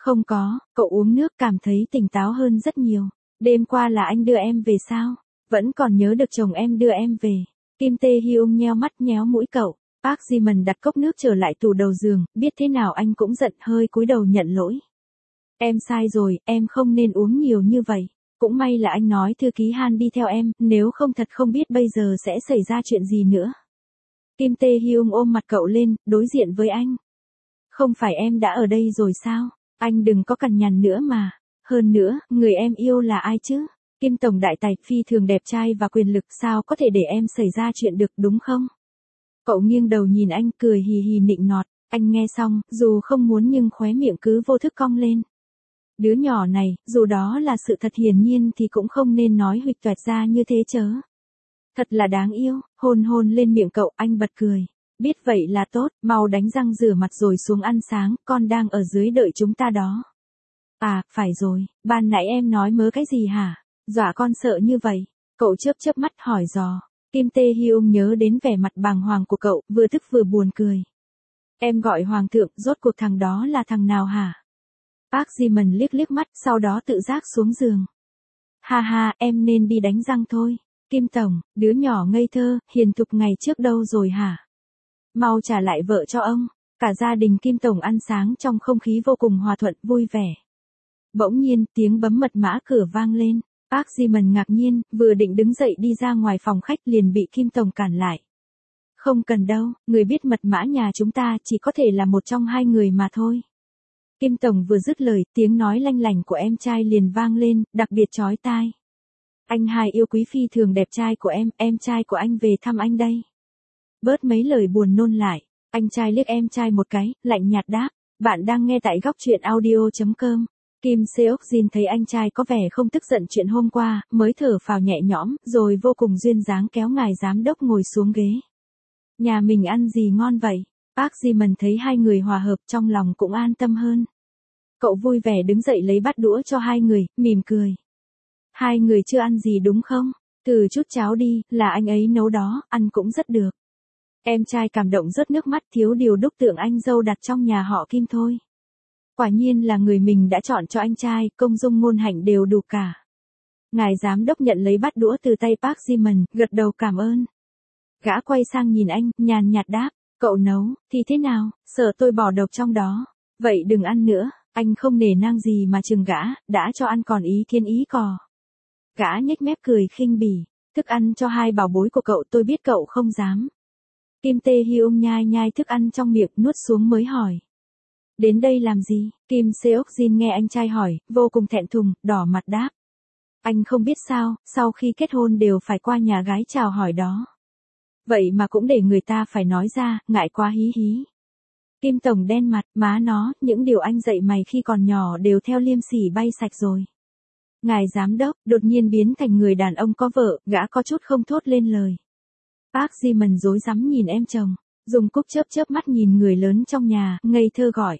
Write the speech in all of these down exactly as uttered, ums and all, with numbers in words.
Không có, cậu uống nước cảm thấy tỉnh táo hơn rất nhiều. Đêm qua là anh đưa em về sao? Vẫn còn nhớ được chồng em đưa em về. Kim Tae Hyung nheo mắt nhéo mũi cậu. Park Ji-min đặt cốc nước trở lại tủ đầu giường, biết thế nào anh cũng giận hơi cúi đầu nhận lỗi. Em sai rồi, em không nên uống nhiều như vậy. Cũng may là anh nói thư ký Han đi theo em, nếu không thật không biết bây giờ sẽ xảy ra chuyện gì nữa. Kim Tae Hyung ôm mặt cậu lên, đối diện với anh. Không phải em đã ở đây rồi sao? Anh đừng có cằn nhằn nữa mà. Hơn nữa, người em yêu là ai chứ? Kim tổng đại tài phi thường đẹp trai và quyền lực, sao có thể để em xảy ra chuyện được, đúng không? Cậu nghiêng đầu nhìn anh cười hì hì nịnh nọt. Anh nghe xong, dù không muốn nhưng khóe miệng cứ vô thức cong lên. Đứa nhỏ này, dù đó là sự thật hiển nhiên thì cũng không nên nói huỵch toẹt ra như thế chớ. Thật là đáng yêu, hôn hôn lên miệng cậu, anh bật cười. Biết vậy là tốt, mau đánh răng rửa mặt rồi xuống ăn sáng, con đang ở dưới đợi chúng ta đó. À, phải rồi, ban nãy em nói mớ cái gì hả? Dọa con sợ như vậy. Cậu chớp chớp mắt hỏi dò. Kim Tae Hyung nhớ đến vẻ mặt bàng hoàng của cậu, vừa tức vừa buồn cười. Em gọi hoàng thượng, rốt cuộc thằng đó là thằng nào hả? Park Ji-min liếc liếc mắt, sau đó tự giác xuống giường. Ha ha, em nên đi đánh răng thôi. Kim tổng, đứa nhỏ ngây thơ, hiền thục ngày trước đâu rồi hả? Mau trả lại vợ cho ông. Cả gia đình Kim tổng ăn sáng trong không khí vô cùng hòa thuận, vui vẻ. Bỗng nhiên, tiếng bấm mật mã cửa vang lên. Park Ji-min ngạc nhiên, vừa định đứng dậy đi ra ngoài phòng khách liền bị Kim tổng cản lại. Không cần đâu, người biết mật mã nhà chúng ta chỉ có thể là một trong hai người mà thôi. Kim tổng vừa dứt lời, tiếng nói lanh lảnh của em trai liền vang lên, đặc biệt chói tai. Anh hai yêu quý phi thường đẹp trai của em, em trai của anh về thăm anh đây. Bớt mấy lời buồn nôn lại, anh trai liếc em trai một cái, lạnh nhạt đáp. Bạn đang nghe tại góc truyện audio chấm com. Kim Seok-jin thấy anh trai có vẻ không tức giận chuyện hôm qua, mới thở phào nhẹ nhõm, rồi vô cùng duyên dáng kéo ngài giám đốc ngồi xuống ghế. Nhà mình ăn gì ngon vậy? Park Ji-min thấy hai người hòa hợp trong lòng cũng an tâm hơn. Cậu vui vẻ đứng dậy lấy bát đũa cho hai người, mỉm cười. Hai người chưa ăn gì đúng không? Từ chút cháo đi, là anh ấy nấu đó, ăn cũng rất được. Em trai cảm động rớt nước mắt, thiếu điều đúc tượng anh dâu đặt trong nhà họ Kim thôi. Quả nhiên là người mình đã chọn cho anh trai, công dung ngôn hạnh đều đủ cả. Ngài giám đốc nhận lấy bát đũa từ tay Park Ji-min, gật đầu cảm ơn. Gã quay sang nhìn anh, nhàn nhạt đáp, cậu nấu, thì thế nào, sợ tôi bỏ độc trong đó. Vậy đừng ăn nữa, anh không nể nang gì mà chừng gã, đã cho ăn còn ý thiên ý cò. Gã nhếch mép cười khinh bỉ, thức ăn cho hai bảo bối của cậu tôi biết cậu không dám. Kim Tae Hyung nhai nhai thức ăn trong miệng nuốt xuống mới hỏi. Đến đây làm gì? Kim Seok-jin nghe anh trai hỏi, vô cùng thẹn thùng, đỏ mặt đáp. Anh không biết sao, sau khi kết hôn đều phải qua nhà gái chào hỏi đó. Vậy mà cũng để người ta phải nói ra, ngại quá hí hí. Kim tổng đen mặt, má nó, những điều anh dạy mày khi còn nhỏ đều theo liêm sỉ bay sạch rồi. Ngài giám đốc, đột nhiên biến thành người đàn ông có vợ, gã có chút không thốt lên lời. Park Ji-min rối rắm nhìn em chồng, dùng cúc chớp chớp mắt nhìn người lớn trong nhà, ngây thơ gọi.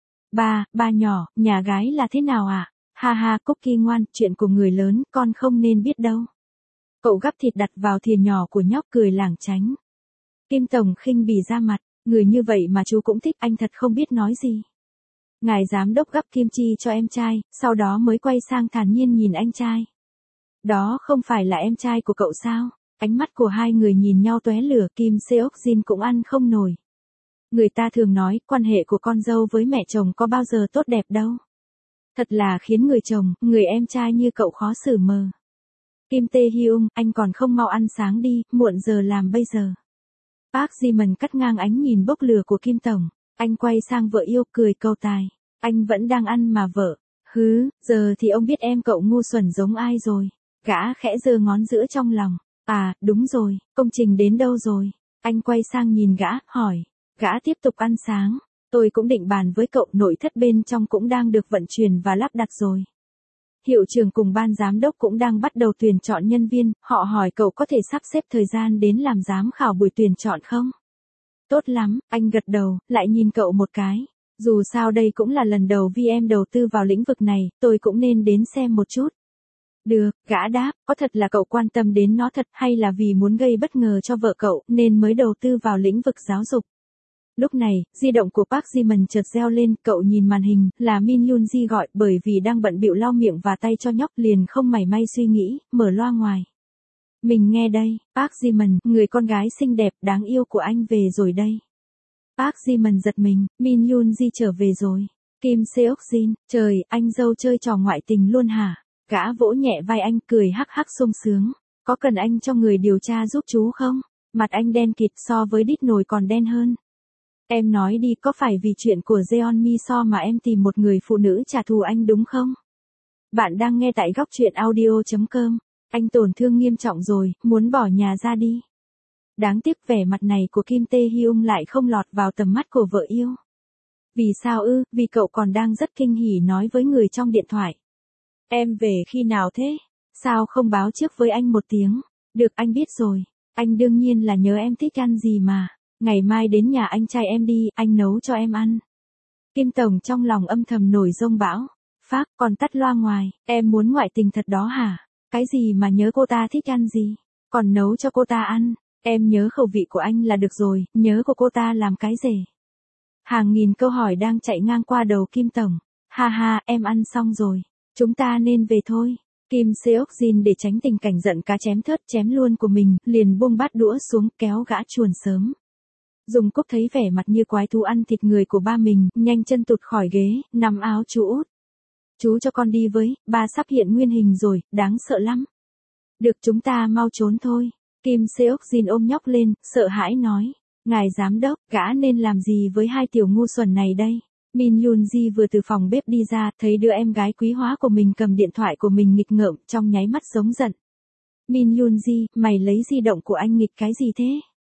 Ba, ba nhỏ, nhà gái là thế nào ạ? À? Ha ha, Cookie ngoan, chuyện của người lớn, con không nên biết đâu. Cậu gắp thịt đặt vào thìa nhỏ của nhóc cười lảng tránh. Kim tổng khinh bỉ ra mặt, người như vậy mà chú cũng thích, anh thật không biết nói gì. Ngài giám đốc gắp kim chi cho em trai, sau đó mới quay sang thản nhiên nhìn anh trai. Đó không phải là em trai của cậu sao? Ánh mắt của hai người nhìn nhau tóe lửa, Kim Seok-jin cũng ăn không nổi. Người ta thường nói, quan hệ của con dâu với mẹ chồng có bao giờ tốt đẹp đâu. Thật là khiến người chồng, người em trai như cậu khó xử mờ. Kim Tae Hyung, anh còn không mau ăn sáng đi, muộn giờ làm bây giờ. Park Ji-min cắt ngang ánh nhìn bốc lửa của Kim tổng. Anh quay sang vợ yêu cười câu tài. Anh vẫn đang ăn mà vợ. Hứ, giờ thì ông biết em cậu ngu xuẩn giống ai rồi. Gã khẽ giơ ngón giữa trong lòng. À, đúng rồi, công trình đến đâu rồi? Anh quay sang nhìn gã, hỏi. Gã tiếp tục ăn sáng. Tôi cũng định bàn với cậu, nội thất bên trong cũng đang được vận chuyển và lắp đặt rồi. Hiệu trưởng cùng ban giám đốc cũng đang bắt đầu tuyển chọn nhân viên, họ hỏi cậu có thể sắp xếp thời gian đến làm giám khảo buổi tuyển chọn không? Tốt lắm, anh gật đầu, lại nhìn cậu một cái. Dù sao đây cũng là lần đầu vê em đầu tư vào lĩnh vực này, tôi cũng nên đến xem một chút. Được, gã đáp, có thật là cậu quan tâm đến nó thật hay là vì muốn gây bất ngờ cho vợ cậu nên mới đầu tư vào lĩnh vực giáo dục? Lúc này, di động của Park Ji-min chợt reo lên, cậu nhìn màn hình, là Min Yoon-ji gọi, bởi vì đang bận bịu lau miệng và tay cho nhóc liền không mảy may suy nghĩ, mở loa ngoài. Mình nghe đây, Park Ji-min, người con gái xinh đẹp, đáng yêu của anh về rồi đây. Park Ji-min giật mình, Min Yoon-ji trở về rồi. Kim Seok-jin, trời, anh dâu chơi trò ngoại tình luôn hả? Gã vỗ nhẹ vai anh, cười hắc hắc sung sướng. Có cần anh cho người điều tra giúp chú không? Mặt anh đen kịt, so với đít nồi còn đen hơn. Em nói đi, có phải vì chuyện của Jeon Mi So mà em tìm một người phụ nữ trả thù anh đúng không? Bạn đang nghe tại góc truyện audio chấm com. Anh tổn thương nghiêm trọng rồi, muốn bỏ nhà ra đi. Đáng tiếc vẻ mặt này của Kim Tae Hyung lại không lọt vào tầm mắt của vợ yêu. Vì sao ư? Vì cậu còn đang rất kinh hỉ nói với người trong điện thoại. Em về khi nào thế? Sao không báo trước với anh một tiếng? Được, anh biết rồi. Anh đương nhiên là nhớ em thích ăn gì mà. Ngày mai đến nhà anh trai em đi, anh nấu cho em ăn. Kim Tổng trong lòng âm thầm nổi giông bão. Phác, còn tắt loa ngoài, em muốn ngoại tình thật đó hả? Cái gì mà nhớ cô ta thích ăn gì? Còn nấu cho cô ta ăn? Em nhớ khẩu vị của anh là được rồi, nhớ của cô ta làm cái gì? Hàng nghìn câu hỏi đang chạy ngang qua đầu Kim Tổng. Ha ha, em ăn xong rồi. Chúng ta nên về thôi. Kim Seok-jin để tránh tình cảnh giận cá chém thớt chém luôn của mình, liền buông bát đũa xuống kéo gã chuồn sớm. Dung Cúc thấy vẻ mặt như quái thú ăn thịt người của ba mình, nhanh chân tụt khỏi ghế, nằm áo chú út. Chú cho con đi với, ba sắp hiện nguyên hình rồi, đáng sợ lắm. Được, chúng ta mau trốn thôi. Kim Seok-jin ôm nhóc lên, sợ hãi nói. Ngài giám đốc, gã nên làm gì với hai tiểu ngu xuẩn này đây? Min Yoon-ji vừa từ phòng bếp đi ra, thấy đứa em gái quý hóa của mình cầm điện thoại của mình nghịch ngợm, trong nháy mắt giống giận. Min Yoon-ji, mày lấy di động của anh nghịch cái gì thế?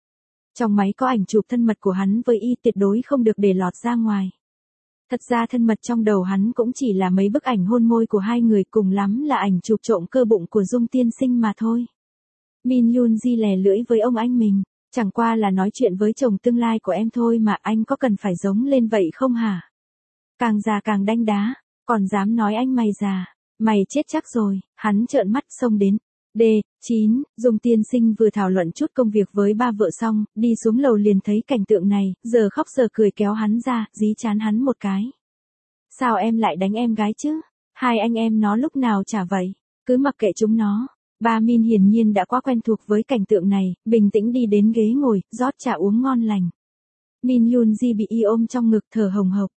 Trong máy có ảnh chụp thân mật của hắn với y, tuyệt đối không được để lọt ra ngoài. Thật ra thân mật trong đầu hắn cũng chỉ là mấy bức ảnh hôn môi của hai người, cùng lắm là ảnh chụp trộm cơ bụng của Dung tiên sinh mà thôi. Min Yoon-ji lè lưỡi với ông anh mình. Chẳng qua là nói chuyện với chồng tương lai của em thôi mà, anh có cần phải giống lên vậy không hả? Càng già càng đanh đá, còn dám nói anh mày già, mày chết chắc rồi. Hắn trợn mắt xông đến. D chín, Dung tiên sinh vừa thảo luận chút công việc với ba vợ xong, đi xuống lầu liền thấy cảnh tượng này, giờ khóc giờ cười kéo hắn ra, dí chán hắn một cái. Sao em lại đánh em gái chứ? Hai anh em nó lúc nào chả vậy, cứ mặc kệ chúng nó. Ba Min hiển nhiên đã quá quen thuộc với cảnh tượng này, bình tĩnh đi đến ghế ngồi, rót trà uống ngon lành. Min Yoon-ji bị y ôm trong ngực thở hồng hộc.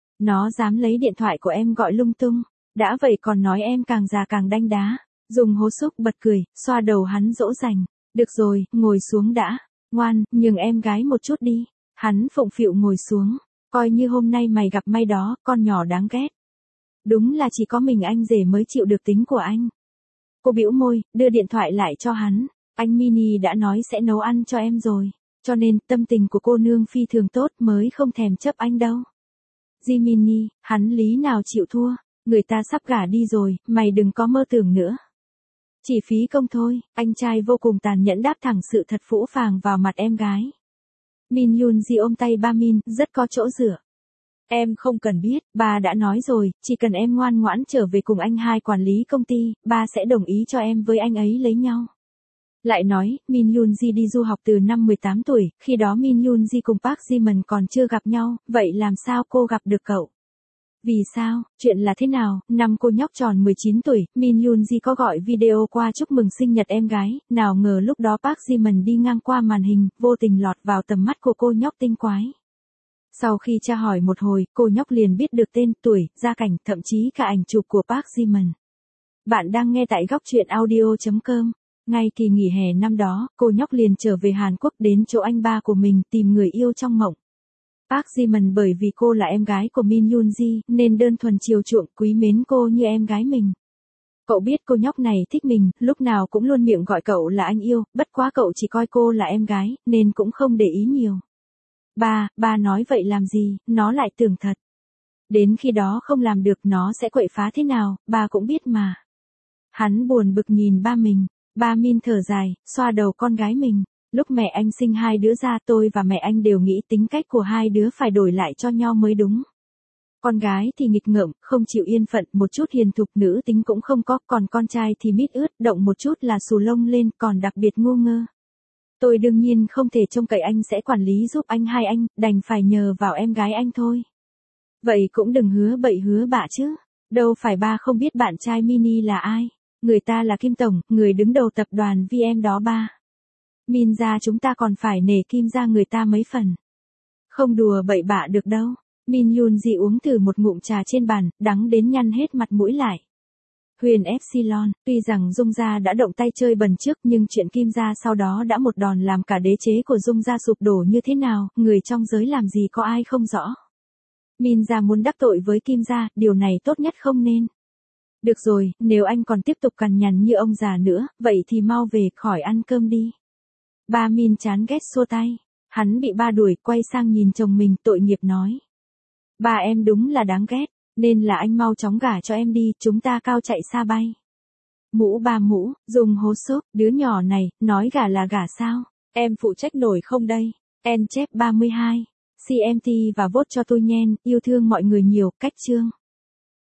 Nó dám lấy điện thoại của em gọi lung tung, đã vậy còn nói em càng già càng đanh đá. Dùng hố xúc bật cười, xoa đầu hắn dỗ dành. Được rồi, ngồi xuống đã. Ngoan, nhường em gái một chút đi. Hắn phụng phịu ngồi xuống. Coi như hôm nay mày gặp may đó, con nhỏ đáng ghét. Đúng là chỉ có mình anh rể mới chịu được tính của anh. Cô bĩu môi, đưa điện thoại lại cho hắn. Anh Mini đã nói sẽ nấu ăn cho em rồi. Cho nên, tâm tình của cô nương phi thường tốt mới không thèm chấp anh đâu. Ji Mini, hắn lý nào chịu thua. Người ta sắp gả đi rồi, mày đừng có mơ tưởng nữa. Chỉ phí công thôi, anh trai vô cùng tàn nhẫn đáp thẳng sự thật phũ phàng vào mặt em gái. Min Yoon-ji ôm tay ba Min, rất có chỗ dựa. Em không cần biết, ba đã nói rồi, chỉ cần em ngoan ngoãn trở về cùng anh hai quản lý công ty, ba sẽ đồng ý cho em với anh ấy lấy nhau. Lại nói, Min Yoon-ji đi du học từ năm mười tám tuổi, khi đó Min Yoon-ji cùng Park Ji-min còn chưa gặp nhau, vậy làm sao cô gặp được cậu? Vì sao, chuyện là thế nào? Năm cô nhóc tròn mười chín tuổi, Min Yoon-ji có gọi video qua chúc mừng sinh nhật em gái, nào ngờ lúc đó Park Ji-min đi ngang qua màn hình, vô tình lọt vào tầm mắt của cô nhóc tinh quái. Sau khi tra hỏi một hồi, cô nhóc liền biết được tên, tuổi, gia cảnh, thậm chí cả ảnh chụp của Park Ji-min. Bạn đang nghe tại góc truyện audio chấm com. Ngay kỳ nghỉ hè năm đó, cô nhóc liền trở về Hàn Quốc đến chỗ anh ba của mình tìm người yêu trong mộng. Park Ji-min bởi vì cô là em gái của Min Yoon-ji nên đơn thuần chiều chuộng quý mến cô như em gái mình. Cậu biết cô nhóc này thích mình, lúc nào cũng luôn miệng gọi cậu là anh yêu, bất quá cậu chỉ coi cô là em gái, nên cũng không để ý nhiều. Ba, ba nói vậy làm gì, nó lại tưởng thật. Đến khi đó không làm được nó sẽ quậy phá thế nào, ba cũng biết mà. Hắn buồn bực nhìn ba mình, ba Min thở dài, xoa đầu con gái mình. Lúc mẹ anh sinh hai đứa ra tôi và mẹ anh đều nghĩ tính cách của hai đứa phải đổi lại cho nhau mới đúng. Con gái thì nghịch ngợm, không chịu yên phận, một chút hiền thục nữ tính cũng không có, còn con trai thì mít ướt, động một chút là xù lông lên, còn đặc biệt ngu ngơ. Tôi đương nhiên không thể trông cậy anh sẽ quản lý giúp anh hai anh, đành phải nhờ vào em gái anh thôi. Vậy cũng đừng hứa bậy hứa bạ chứ. Đâu phải ba không biết bạn trai Mini là ai. Người ta là Kim Tổng, người đứng đầu tập đoàn vê em đó ba. Min ra chúng ta còn phải nể Kim ra người ta mấy phần. Không đùa bậy bạ được đâu. Min Yoon Ji uống thử một ngụm trà trên bàn, đắng đến nhăn hết mặt mũi lại. Huyền Epsilon, tuy rằng Dung Gia đã động tay chơi bẩn trước nhưng chuyện Kim Gia sau đó đã một đòn làm cả đế chế của Dung Gia sụp đổ như thế nào, người trong giới làm gì có ai không rõ. Min Gia muốn đắc tội với Kim Gia, điều này tốt nhất không nên. Được rồi, nếu anh còn tiếp tục cằn nhằn như ông già nữa, vậy thì mau về khỏi ăn cơm đi. Ba Min chán ghét xua tay. Hắn bị ba đuổi, quay sang nhìn chồng mình tội nghiệp nói. Ba em đúng là đáng ghét, nên là anh mau chóng gả cho em đi, chúng ta cao chạy xa bay. Mũ ba mũ, dùng hố xốp, đứa nhỏ này, nói gả là gả sao, em phụ trách nổi không đây? En chép ba mươi hai, xê em tê và vote cho tôi nhen, yêu thương mọi người nhiều, cách chương.